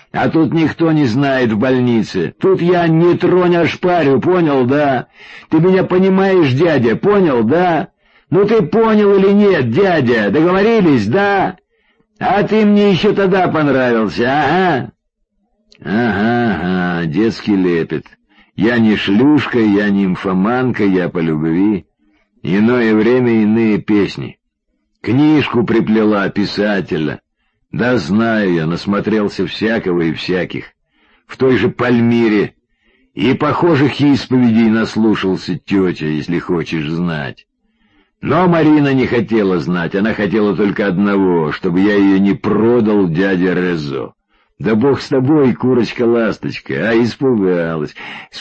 А тут никто не знает в больнице. Тут я не тронь, а шпарю, понял, да? Ты меня понимаешь, дядя, понял, да? Ну ты понял или нет, дядя? Договорились, да? А ты мне еще тогда понравился, ага? Ага, детский лепет. Я не шлюшка, я не нимфоманка, я по любви. Иное время иные песни. Книжку приплела писателя. Да знаю я, насмотрелся всякого и всяких. В той же Пальмире. И похожих исповедей наслушался тетя, если хочешь знать. Но Марина не хотела знать, она хотела только одного, чтобы я ее не продал дяде Резо. Да бог с тобой, курочка-ласточка, а испугалась,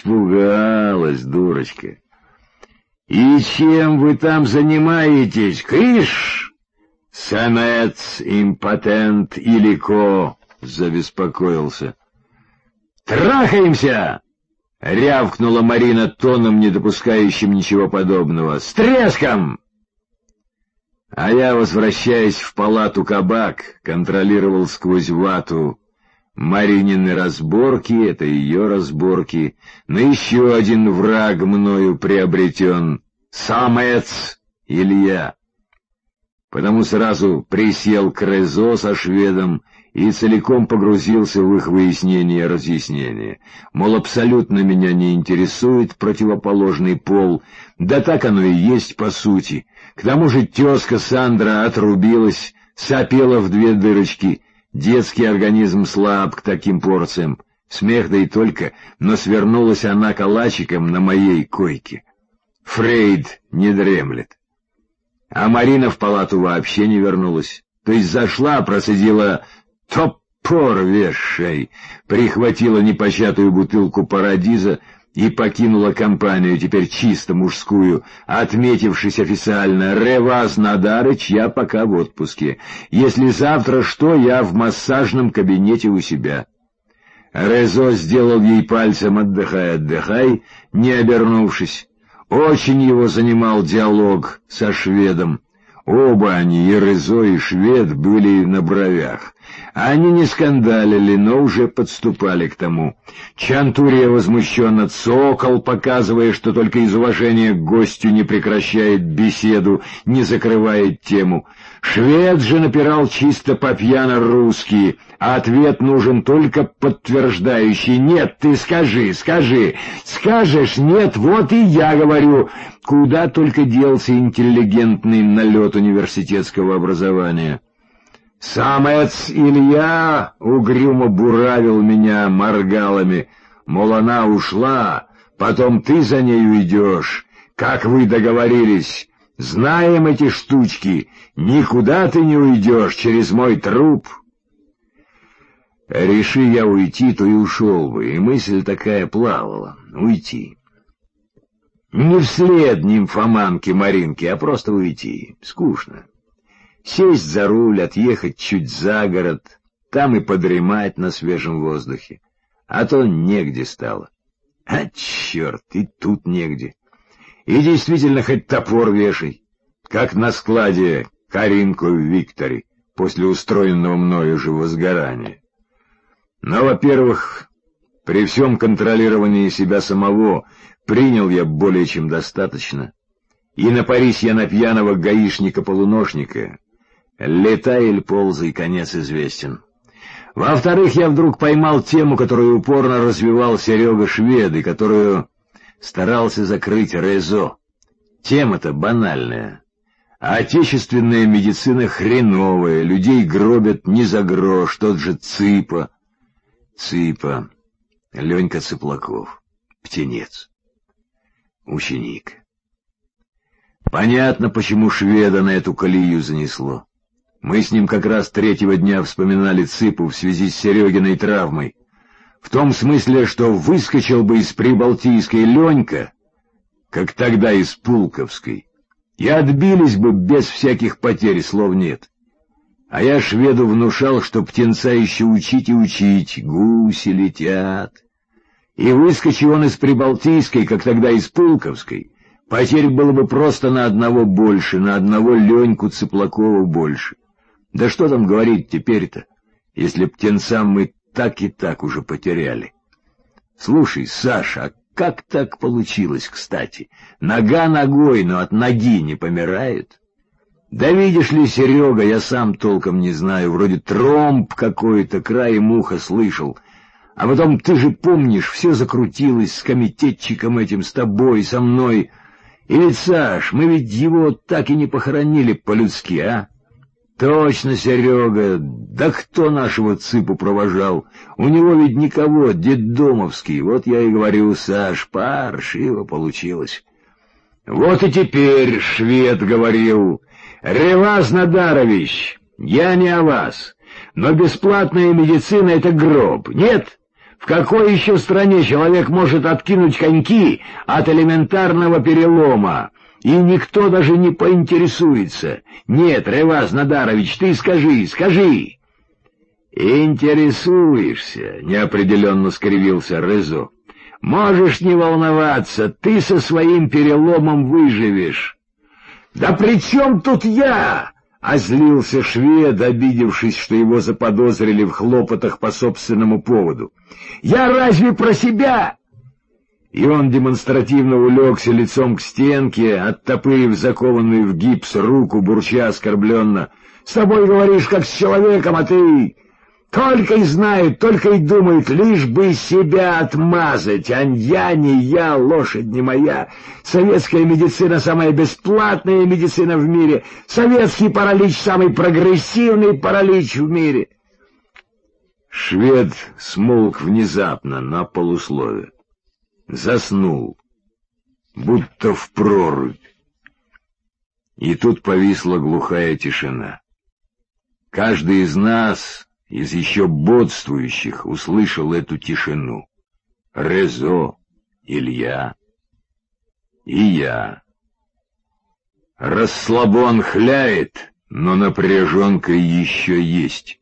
дурочка. И чем вы там занимаетесь, кыш? Самец, импотент или ко? Забеспокоился. Трахаемся! Рявкнула Марина тоном, не допускающим ничего подобного. С треском! А я, возвращаясь в палату кабак, контролировал сквозь вату Маринины разборки, это ее разборки, но еще один враг мною приобретен — самец Илья. Потому сразу присел к Резо со шведом и целиком погрузился в их выяснение и разъяснение. Мол, абсолютно меня не интересует противоположный пол, да так оно и есть по сути. К тому же тезка Сандра отрубилась, сопела в 2 дырочки. Детский организм слаб к таким порциям. Смех да и только, но свернулась она калачиком на моей койке. Фрейд не дремлет. А Марина в палату вообще не вернулась. То есть зашла, процедила «топор вешай», прихватила непочатую бутылку парадиза и покинула компанию, теперь чисто мужскую, отметившись официально: «Ревас Надарыч, я пока в отпуске. Если завтра что, я в массажном кабинете у себя». Резо сделал ей пальцем «отдыхай, отдыхай», не обернувшись. Очень его занимал диалог со шведом. Оба они, и Резо, и швед, были на бровях. Они не скандалили, но уже подступали к тому. Чантурия возмущенно цокал, показывая, что только из уважения к гостю не прекращает беседу, не закрывает тему. Швед же напирал чисто по-пьяно-русски, а ответ нужен только подтверждающий. «Нет, ты скажи. Скажешь нет, вот и я говорю». Куда только делся интеллигентный налет университетского образования. «Самец Илья!» — угрюмо буравил меня моргалами. Мол, она ушла, потом ты за ней уйдешь. Как вы договорились? Знаем эти штучки. Никуда ты не уйдешь через мой труп. Реши я уйти, то и ушел бы, и мысль такая плавала — уйти. Не вслед нимфоманке Маринке, а просто уйти. Скучно. Сесть за руль, отъехать чуть за город, там и подремать на свежем воздухе. А то негде стало. А черт, и тут негде. И действительно, хоть топор вешай, как на складе Каринку в Викторе после устроенного мною же возгорания. Но, во-первых, при всем контролировании себя самого принял я более чем достаточно, и напарись я на пьяного гаишника-полуношника, летай или ползай, конец известен. Во-вторых, я вдруг поймал тему, которую упорно развивал Серега Швед, и которую старался закрыть Резо. Тема-то банальная. А отечественная медицина хреновая, людей гробят не за грош, тот же Цыпа, Ленька Цыплаков, птенец, ученик. Понятно, почему шведа на эту колею занесло. Мы с ним как раз 3-го дня вспоминали Цыпу в связи с Серегиной травмой. В том смысле, что выскочил бы из Прибалтийской Ленька, как тогда из Пулковской, и отбились бы без всяких потерь, слов нет. А я шведу внушал, что птенца еще учить и учить, гуси летят. И выскочи он из Прибалтийской, как тогда из Пулковской, потерь было бы просто на одного больше, на одного Леньку Цыплакова больше. Да что там говорить теперь-то, если птенцам мы так и так уже потеряли. Слушай, Саша, а как так получилось, кстати? Нога ногой, но от ноги не помирает? Да видишь ли, Серега, я сам толком не знаю, вроде тромб какой-то, краем уха слышал. А потом, ты же помнишь, все закрутилось с комитетчиком этим, с тобой, со мной. И ведь, Саш, мы ведь его так и не похоронили по-людски, а? Точно, Серега, да кто нашего цыпу провожал? У него ведь никого, детдомовский. Вот я и говорю, Саш, паршиво получилось. Вот и теперь швед говорил: «Реваз Надарович, я не о вас, но бесплатная медицина — это гроб. Нет? В какой еще стране человек может откинуть коньки от элементарного перелома? И никто даже не поинтересуется. Нет, Реваз Надарович, ты скажи. Интересуешься, неопределенно скривился Резо. Можешь не волноваться, ты со своим переломом выживешь. Да при чем тут я? Озлился швед, обидевшись, что его заподозрили в хлопотах по собственному поводу. Я разве про себя? И он демонстративно улегся лицом к стенке, оттопырив закованную в гипс руку, бурча оскорбленно. «С тобой говоришь, как с человеком, а ты...» «Только и знает, только и думает, лишь бы себя отмазать. А я не я, лошадь не моя. Советская медицина — самая бесплатная медицина в мире. Советский паралич — самый прогрессивный паралич в мире». Швед смолк внезапно на полуслове. Заснул, будто в прорубь. И тут повисла глухая тишина. Каждый из нас, из еще бодствующих, услышал эту тишину. Резо, Илья и я. Расслабон хляет, но напряженка еще есть.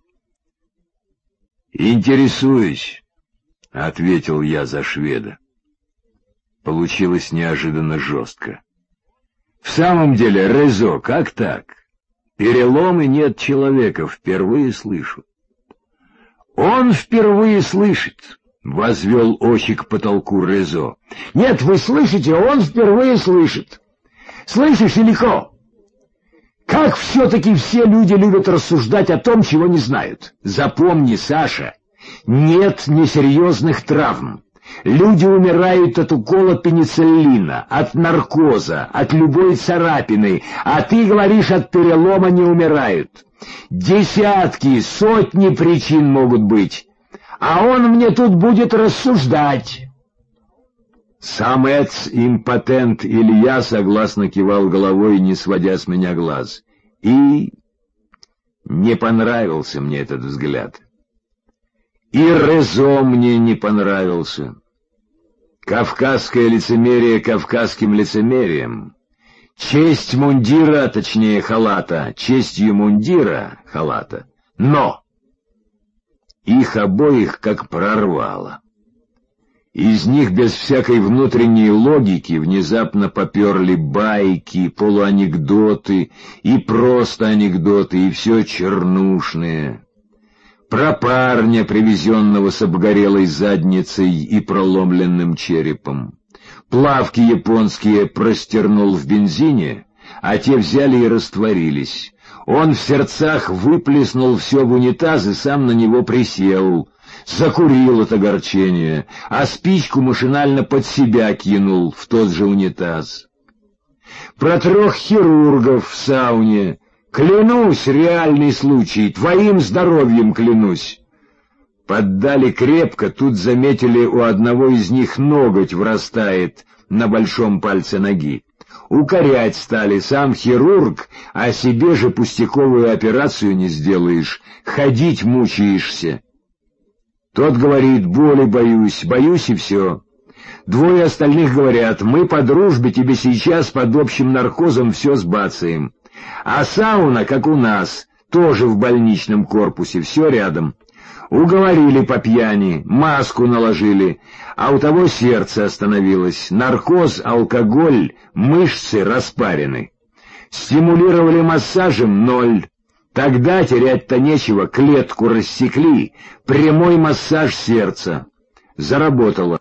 «Интересуюсь», — ответил я за шведа. Получилось неожиданно жестко. «В самом деле, Резо, как так? Переломы нет человека, впервые слышу». «Он впервые слышит», — возвел очи к потолку Резо. «Нет, вы слышите, он впервые слышит. Слышишь, Илико? Как все-таки все люди любят рассуждать о том, чего не знают. Запомни, Саша, нет несерьезных травм. Люди умирают от укола пенициллина, от наркоза, от любой царапины, а ты говоришь, от перелома не умирают. Десятки, сотни причин могут быть, а он мне тут будет рассуждать». Самец импотент Илья согласно кивал головой, не сводя с меня глаз. И не понравился мне этот взгляд. И Резо мне не понравился. Кавказское лицемерие кавказским лицемерием. Честь мундира, точнее халата, честью мундира халата. Но их обоих как прорвало. Из них без всякой внутренней логики внезапно поперли байки, полуанекдоты и просто анекдоты, и все чернушное. Про парня, привезенного с обгорелой задницей и проломленным черепом. Плавки японские простернул в бензине, а те взяли и растворились. Он в сердцах выплеснул все в унитаз и сам на него присел. Закурил от огорчения, а спичку машинально под себя кинул в тот же унитаз. Про 3 хирургов в сауне. Клянусь, реальный случай, твоим здоровьем клянусь. Поддали крепко, тут заметили, у одного из них ноготь врастает на большом пальце ноги. Укорять стали, сам хирург, а себе же пустяковую операцию не сделаешь, ходить мучаешься. Тот говорит: боли боюсь и все. 2 остальных говорят: мы по дружбе тебе сейчас под общим наркозом все сбацаем. А сауна, как у нас, тоже в больничном корпусе, все рядом. Уговорили по пьяни, маску наложили, а у того сердце остановилось. Наркоз, алкоголь, мышцы распарены. Стимулировали массажем — 0. Тогда терять-то нечего, клетку рассекли, прямой массаж сердца. Заработало.